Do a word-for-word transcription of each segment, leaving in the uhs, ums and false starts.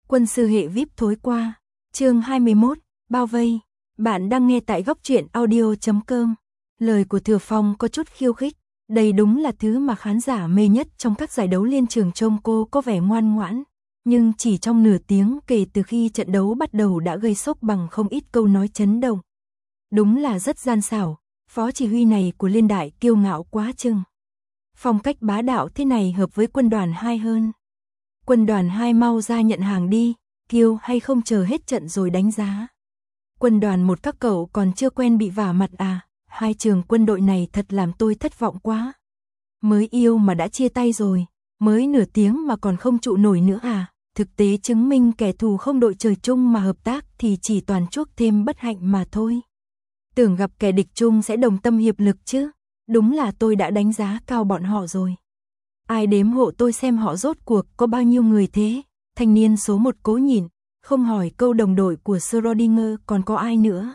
Quân sư hệ vi ai pi thối qua. Chương hai mươi mốt, bao vây. Bạn đang nghe tại góc truyện audio chấm com. Lời của Thừa Phong có chút khiêu khích, đây đúng là thứ mà khán giả mê nhất trong các giải đấu liên trường. Trông cô có vẻ ngoan ngoãn, nhưng chỉ trong nửa tiếng kể từ khi trận đấu bắt đầu đã gây sốc bằng không ít câu nói chấn động. Đúng là rất gian xảo, phó chỉ huy này của Liên Đại kiêu ngạo quá chừng. Phong cách bá đạo thế này hợp với quân đoàn hai hơn. Quân đoàn hai mau ra nhận hàng đi, kiêu hay không chờ hết trận rồi đánh giá. Quân đoàn một các cậu còn chưa quen bị vả mặt à, hai trường quân đội này thật làm tôi thất vọng quá. Mới yêu mà đã chia tay rồi, mới nửa tiếng mà còn không trụ nổi nữa à, thực tế chứng minh kẻ thù không đội trời chung mà hợp tác thì chỉ toàn chuốc thêm bất hạnh mà thôi. Tưởng gặp kẻ địch chung sẽ đồng tâm hiệp lực chứ, đúng là tôi đã đánh giá cao bọn họ rồi. Ai đếm hộ tôi xem họ rốt cuộc có bao nhiêu người thế. Thanh niên số một cố nhịn, không hỏi câu đồng đội của Schrödinger còn có ai nữa.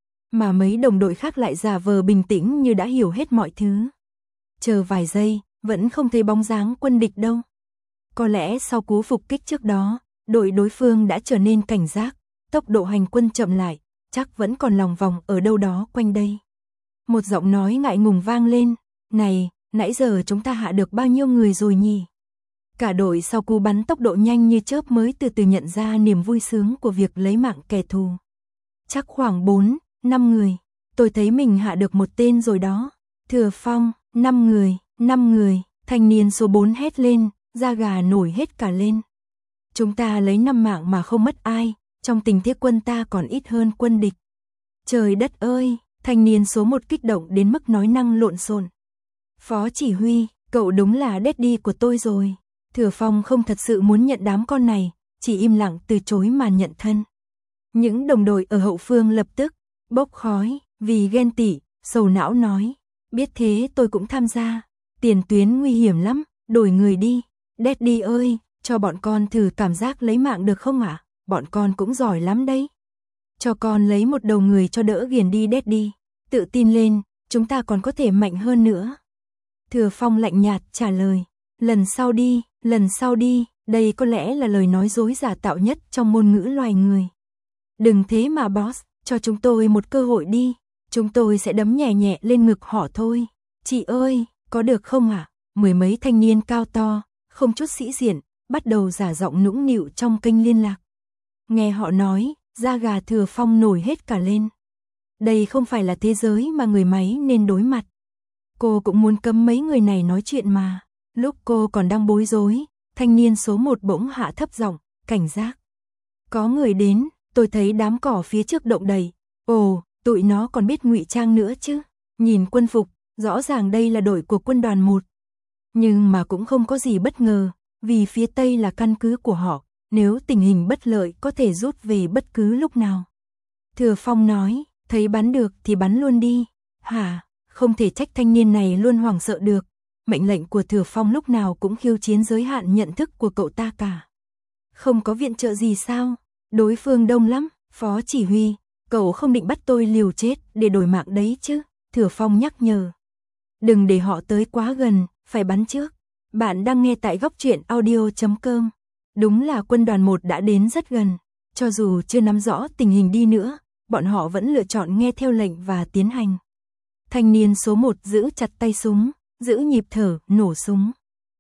Mà mấy đồng đội khác lại giả vờ bình tĩnh như đã hiểu hết mọi thứ. Chờ vài giây, vẫn không thấy bóng dáng quân địch đâu. Có lẽ sau cú phục kích trước đó, đội đối phương đã trở nên cảnh giác, tốc độ hành quân chậm lại, chắc vẫn còn lòng vòng ở đâu đó quanh đây. Một giọng nói ngại ngùng vang lên, này, nãy giờ chúng ta hạ được bao nhiêu người rồi nhỉ? Cả đội sau cú bắn tốc độ nhanh như chớp mới từ từ nhận ra niềm vui sướng của việc lấy mạng kẻ thù. Chắc khoảng bốn, năm người, tôi thấy mình hạ được một tên rồi đó. Thừa Phong, năm người, năm người, thanh niên số bốn hét lên, da gà nổi hết cả lên. Chúng ta lấy năm mạng mà không mất ai, trong tình thế quân ta còn ít hơn quân địch. Trời đất ơi, thanh niên số một kích động đến mức nói năng lộn xộn. Phó chỉ huy, cậu đúng là daddy của tôi rồi. Thừa Phong không thật sự muốn nhận đám con này, chỉ im lặng từ chối màn nhận thân. Những đồng đội ở hậu phương lập tức bốc khói, vì ghen tị, sầu não nói, biết thế tôi cũng tham gia, tiền tuyến nguy hiểm lắm, đổi người đi. Daddy ơi, cho bọn con thử cảm giác lấy mạng được không ạ? À? Bọn con cũng giỏi lắm đấy. Cho con lấy một đầu người cho đỡ ghiền đi Daddy, tự tin lên, chúng ta còn có thể mạnh hơn nữa. Thừa Phong lạnh nhạt trả lời, lần sau đi, lần sau đi, đây có lẽ là lời nói dối giả tạo nhất trong ngôn ngữ loài người. Đừng thế mà boss, cho chúng tôi một cơ hội đi, chúng tôi sẽ đấm nhẹ nhẹ lên ngực họ thôi. Chị ơi, có được không ạ? À? Mười mấy thanh niên cao to, không chút sĩ diện, bắt đầu giả giọng nũng nịu trong kênh liên lạc. Nghe họ nói, da gà Thừa Phong nổi hết cả lên. Đây không phải là thế giới mà người máy nên đối mặt. Cô cũng muốn cấm mấy người này nói chuyện mà. Lúc cô còn đang bối rối, thanh niên số một bỗng hạ thấp giọng, cảnh giác. Có người đến, tôi thấy đám cỏ phía trước động đầy. Ồ, tụi nó còn biết ngụy trang nữa chứ. Nhìn quân phục, rõ ràng đây là đội của quân đoàn một. Nhưng mà cũng không có gì bất ngờ, vì phía tây là căn cứ của họ. Nếu tình hình bất lợi có thể rút về bất cứ lúc nào. Thừa Phong nói, thấy bắn được thì bắn luôn đi. Hả, không thể trách thanh niên này luôn hoảng sợ được. Mệnh lệnh của Thừa Phong lúc nào cũng khiêu chiến giới hạn nhận thức của cậu ta cả. Không có viện trợ gì sao? Đối phương đông lắm, phó chỉ huy. Cậu không định bắt tôi liều chết để đổi mạng đấy chứ? Thừa Phong nhắc nhở. Đừng để họ tới quá gần, phải bắn trước. Bạn đang nghe tại góc truyện audio chấm com. Đúng là quân đoàn một đã đến rất gần. Cho dù chưa nắm rõ tình hình đi nữa, bọn họ vẫn lựa chọn nghe theo lệnh và tiến hành. Thanh niên số một giữ chặt tay súng, giữ nhịp thở, nổ súng.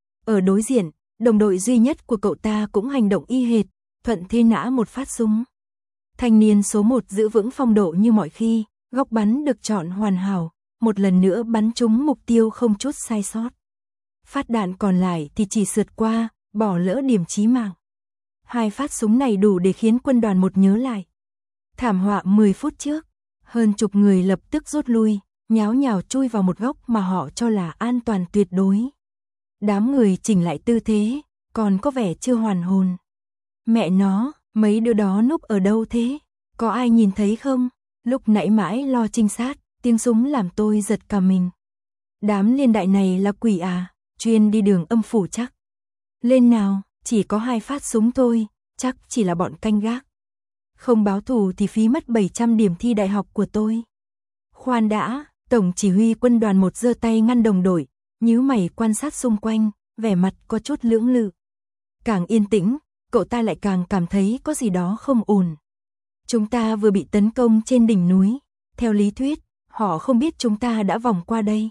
Ở đối diện, đồng đội duy nhất của cậu ta cũng hành động y hệt, thuận thế nã một phát súng. Thanh niên số một giữ vững phong độ như mọi khi, góc bắn được chọn hoàn hảo, một lần nữa bắn trúng mục tiêu không chút sai sót. Phát đạn còn lại thì chỉ sượt qua, bỏ lỡ điểm chí mạng. Hai phát súng này đủ để khiến quân đoàn một nhớ lại. Thảm họa mười phút trước, hơn chục người lập tức rút lui, nháo nhào chui vào một góc mà họ cho là an toàn tuyệt đối. Đám người chỉnh lại tư thế, còn có vẻ chưa hoàn hồn. Mẹ nó, mấy đứa đó núp ở đâu thế? Có ai nhìn thấy không? Lúc nãy mãi lo trinh sát, tiếng súng làm tôi giật cả mình. Đám liên đại này là quỷ à, chuyên đi đường âm phủ chắc. Lên nào, chỉ có hai phát súng thôi, chắc chỉ là bọn canh gác. Không báo thù thì phí mất bảy trăm điểm thi đại học của tôi. Khoan đã, tổng chỉ huy quân đoàn một giơ tay ngăn đồng đội, nhíu mày quan sát xung quanh, vẻ mặt có chút lưỡng lự. Càng yên tĩnh, cậu ta lại càng cảm thấy có gì đó không ổn. Chúng ta vừa bị tấn công trên đỉnh núi, theo lý thuyết, họ không biết chúng ta đã vòng qua đây.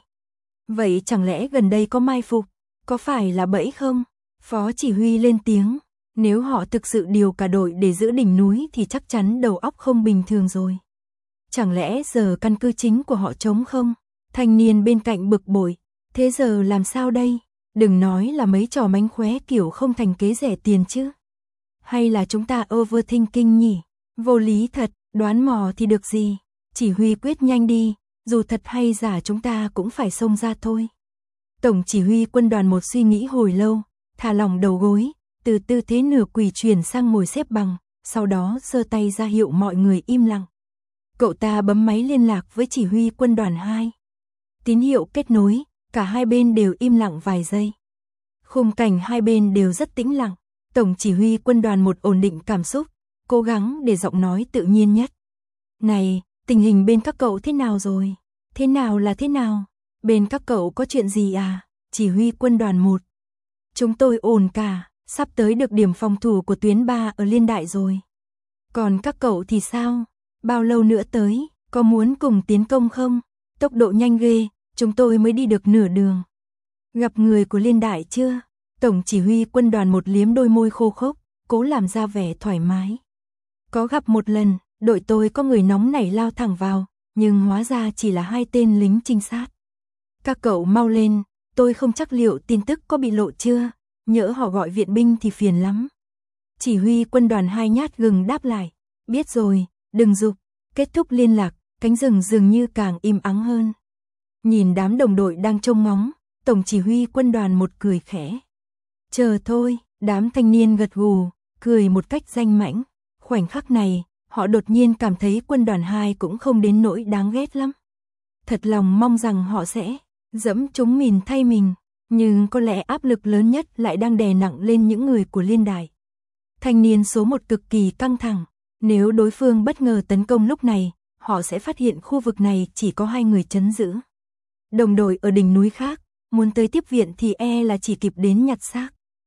Vậy chẳng lẽ gần đây có mai phục, có phải là bẫy không? Phó chỉ huy lên tiếng, nếu họ thực sự điều cả đội để giữ đỉnh núi thì chắc chắn đầu óc không bình thường rồi. Chẳng lẽ giờ căn cứ chính của họ trống không? Thanh niên bên cạnh bực bội, thế giờ làm sao đây? Đừng nói là mấy trò mánh khóe kiểu không thành kế rẻ tiền chứ. Hay là chúng ta overthinking nhỉ? Vô lý thật, đoán mò thì được gì? Chỉ huy quyết nhanh đi, dù thật hay giả chúng ta cũng phải xông ra thôi. Tổng chỉ huy quân đoàn một suy nghĩ hồi lâu, thả lỏng đầu gối, từ tư thế nửa quỳ chuyển sang ngồi xếp bằng, sau đó giơ tay ra hiệu mọi người im lặng. Cậu ta bấm máy liên lạc với chỉ huy quân đoàn hai. Tín hiệu kết nối, cả hai bên đều im lặng vài giây. Khung cảnh hai bên đều rất tĩnh lặng, tổng chỉ huy quân đoàn một ổn định cảm xúc, cố gắng để giọng nói tự nhiên nhất. Này, tình hình bên các cậu thế nào rồi? Thế nào là thế nào? Bên các cậu có chuyện gì à? Chỉ huy quân đoàn một. Chúng tôi ổn cả, sắp tới được điểm phòng thủ của tuyến ba ở Liên Đại rồi. Còn các cậu thì sao? Bao lâu nữa tới? Có muốn cùng tiến công không? Tốc độ nhanh ghê, chúng tôi mới đi được nửa đường. Gặp người của Liên Đại chưa? Tổng chỉ huy quân đoàn một liếm đôi môi khô khốc, cố làm ra vẻ thoải mái. Có gặp một lần, đội tôi có người nóng nảy lao thẳng vào, nhưng hóa ra chỉ là hai tên lính trinh sát. Các cậu mau lên, tôi không chắc liệu tin tức có bị lộ chưa, nhỡ họ gọi viện binh thì phiền lắm. Chỉ huy quân đoàn hai nhát gừng đáp lại, biết rồi, đừng giục. Kết thúc liên lạc, cánh rừng dường như càng im ắng hơn. Nhìn đám đồng đội đang trông ngóng, tổng chỉ huy quân đoàn một cười khẽ. Chờ thôi, đám thanh niên gật gù, cười một cách danh mãnh. Khoảnh khắc này, họ đột nhiên cảm thấy quân đoàn hai cũng không đến nỗi đáng ghét lắm. Thật lòng mong rằng họ sẽ dẫm chúng mìn thay mình, nhưng có lẽ áp lực lớn nhất lại đang đè nặng lên những người của Liên Đại. Thanh niên số một cực kỳ căng thẳng, nếu đối phương bất ngờ tấn công lúc này, họ sẽ phát hiện khu vực này chỉ có hai người trấn giữ. Đồng đội ở đỉnh núi khác, muốn tới tiếp viện thì e là chỉ kịp đến nhặt xác.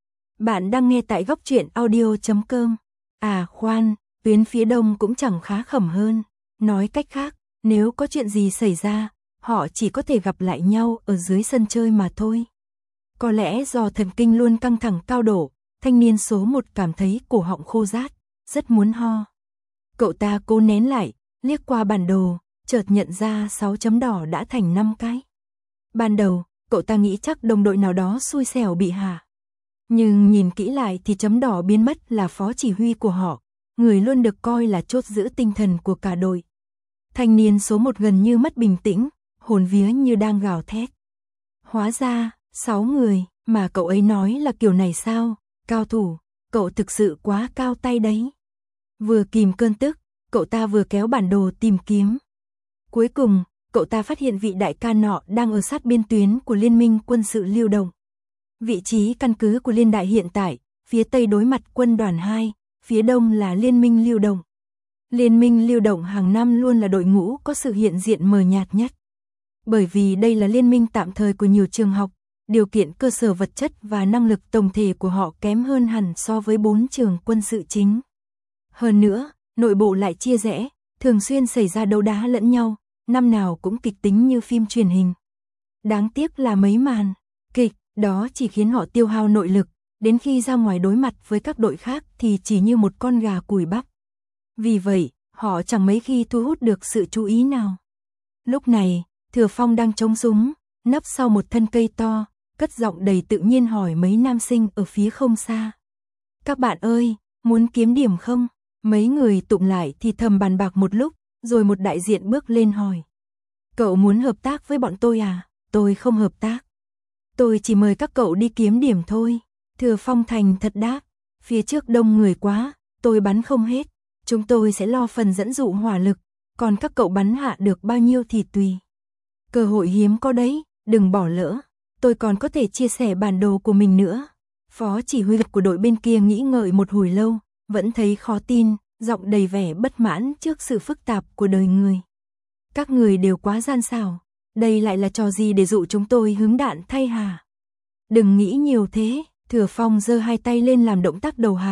Bạn đang nghe tại góc truyện audio chấm com. À khoan, tuyến phía đông cũng chẳng khá khẩm hơn. Nói cách khác, nếu có chuyện gì xảy ra, họ chỉ có thể gặp lại nhau ở dưới sân chơi mà thôi. Có lẽ do thần kinh luôn căng thẳng cao độ, thanh niên số một cảm thấy cổ họng khô rát, rất muốn ho. Cậu ta cố nén lại, liếc qua bản đồ, chợt nhận ra sáu chấm đỏ đã thành năm cái. Ban đầu, cậu ta nghĩ chắc đồng đội nào đó xui xẻo bị hạ. Nhưng nhìn kỹ lại thì chấm đỏ biến mất là phó chỉ huy của họ, người luôn được coi là chốt giữ tinh thần của cả đội. Thanh niên số một gần như mất bình tĩnh, hồn vía như đang gào thét. Hóa ra, sáu người, mà cậu ấy nói là kiểu này sao? Cao thủ, cậu thực sự quá cao tay đấy. Vừa kìm cơn tức, cậu ta vừa kéo bản đồ tìm kiếm. Cuối cùng, cậu ta phát hiện vị đại ca nọ đang ở sát biên tuyến của Liên minh quân sự lưu động. Vị trí căn cứ của Liên Đại hiện tại, phía tây đối mặt quân đoàn hai, phía đông là Liên minh lưu động. Liên minh lưu động hàng năm luôn là đội ngũ có sự hiện diện mờ nhạt nhất. Bởi vì đây là liên minh tạm thời của nhiều trường học, điều kiện cơ sở vật chất và năng lực tổng thể của họ kém hơn hẳn so với bốn trường quân sự chính. Hơn nữa, nội bộ lại chia rẽ, thường xuyên xảy ra đấu đá lẫn nhau, năm nào cũng kịch tính như phim truyền hình. Đáng tiếc là mấy màn kịch đó chỉ khiến họ tiêu hao nội lực, đến khi ra ngoài đối mặt với các đội khác thì chỉ như một con gà cùi bắp. Vì vậy, họ chẳng mấy khi thu hút được sự chú ý nào. Lúc này, Thừa Phong đang chống súng, nấp sau một thân cây to, cất giọng đầy tự nhiên hỏi mấy nam sinh ở phía không xa. Các bạn ơi, muốn kiếm điểm không? Mấy người tụng lại thì thầm bàn bạc một lúc, rồi một đại diện bước lên hỏi. Cậu muốn hợp tác với bọn tôi à? Tôi không hợp tác. Tôi chỉ mời các cậu đi kiếm điểm thôi. Thừa Phong thành thật đáp. Phía trước đông người quá, tôi bắn không hết. Chúng tôi sẽ lo phần dẫn dụ hỏa lực, còn các cậu bắn hạ được bao nhiêu thì tùy. Cơ hội hiếm có đấy, đừng bỏ lỡ. Tôi còn có thể chia sẻ bản đồ của mình nữa. Phó chỉ huy của đội bên kia nghĩ ngợi một hồi lâu, vẫn thấy khó tin, giọng đầy vẻ bất mãn trước sự phức tạp của đời người. Các người đều quá gian xảo, đây lại là trò gì để dụ chúng tôi hứng đạn thay hả? Đừng nghĩ nhiều thế, Thừa Phong giơ hai tay lên làm động tác đầu hàng,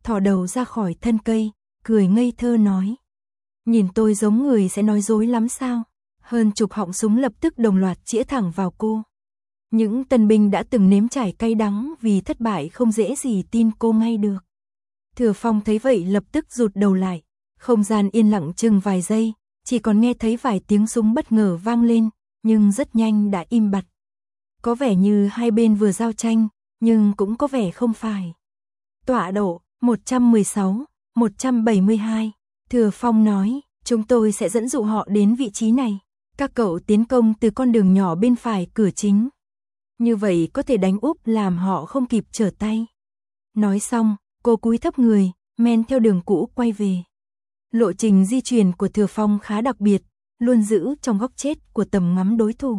thò đầu ra khỏi thân cây, cười ngây thơ nói. Nhìn tôi giống người sẽ nói dối lắm sao? Hơn chục họng súng lập tức đồng loạt chĩa thẳng vào cô. Những tân binh đã từng nếm trải cay đắng vì thất bại không dễ gì tin cô ngay được. Thừa Phong thấy vậy lập tức rụt đầu lại. Không gian yên lặng chừng vài giây, chỉ còn nghe thấy vài tiếng súng bất ngờ vang lên, nhưng rất nhanh đã im bặt. Có vẻ như hai bên vừa giao tranh, nhưng cũng có vẻ không phải. Tọa độ một trăm mười sáu, một trăm bảy mươi hai, Thừa Phong nói, chúng tôi sẽ dẫn dụ họ đến vị trí này. Các cậu tiến công từ con đường nhỏ bên phải cửa chính. Như vậy có thể đánh úp làm họ không kịp trở tay. Nói xong, cô cúi thấp người, men theo đường cũ quay về. Lộ trình di chuyển của Thừa Phong khá đặc biệt, luôn giữ trong góc chết của tầm ngắm đối thủ.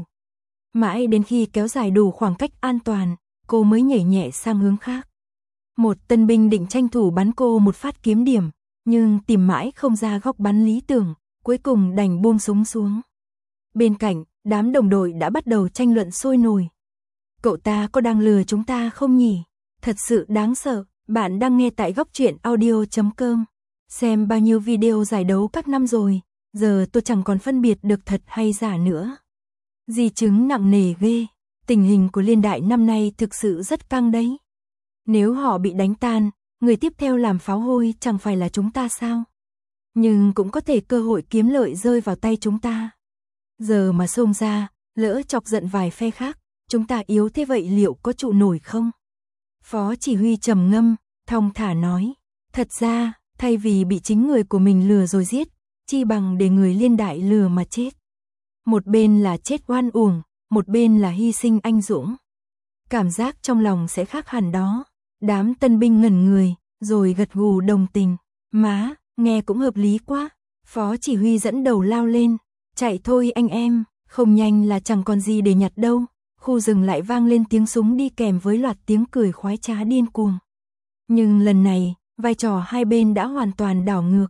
Mãi đến khi kéo dài đủ khoảng cách an toàn, cô mới nhảy nhẹ sang hướng khác. Một tân binh định tranh thủ bắn cô một phát kiếm điểm, nhưng tìm mãi không ra góc bắn lý tưởng, cuối cùng đành buông súng xuống. Bên cạnh, đám đồng đội đã bắt đầu tranh luận sôi nổi. Cậu ta có đang lừa chúng ta không nhỉ? Thật sự đáng sợ. Bạn đang nghe tại góc truyện audio chấm com. Xem bao nhiêu video giải đấu các năm rồi, giờ tôi chẳng còn phân biệt được thật hay giả nữa. Di chứng nặng nề ghê, tình hình của Liên Đại năm nay thực sự rất căng đấy. Nếu họ bị đánh tan, người tiếp theo làm pháo hôi chẳng phải là chúng ta sao? Nhưng cũng có thể cơ hội kiếm lợi rơi vào tay chúng ta. Giờ mà xông ra, lỡ chọc giận vài phe khác, chúng ta yếu thế vậy liệu có trụ nổi không? Phó chỉ huy trầm ngâm, thong thả nói, thật ra, thay vì bị chính người của mình lừa rồi giết, chi bằng để người Liên Đại lừa mà chết. Một bên là chết oan uổng, một bên là hy sinh anh dũng. Cảm giác trong lòng sẽ khác hẳn đó. Đám tân binh ngẩn người, rồi gật gù đồng tình. Má, nghe cũng hợp lý quá. Phó chỉ huy dẫn đầu lao lên. Chạy thôi anh em, không nhanh là chẳng còn gì để nhặt đâu. Khu rừng lại vang lên tiếng súng đi kèm với loạt tiếng cười khoái trá điên cuồng. Nhưng lần này, vai trò hai bên đã hoàn toàn đảo ngược.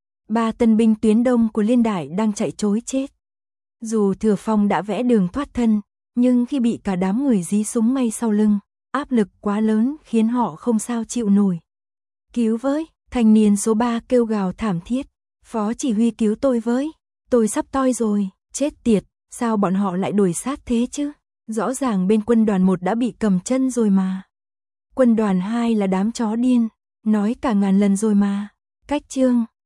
Ba tân binh tuyến đông của Liên Đại đang chạy trối chết. Dù Thừa Phong đã vẽ đường thoát thân, nhưng khi bị cả đám người dí súng ngay sau lưng, áp lực quá lớn khiến họ không sao chịu nổi. Cứu với, thanh niên số ba kêu gào thảm thiết. Phó chỉ huy cứu tôi với, tôi sắp toi rồi, chết tiệt, sao bọn họ lại đuổi sát thế chứ? Rõ ràng bên quân đoàn một đã bị cầm chân rồi mà. Quân đoàn hai là đám chó điên, nói cả ngàn lần rồi mà. Cách chương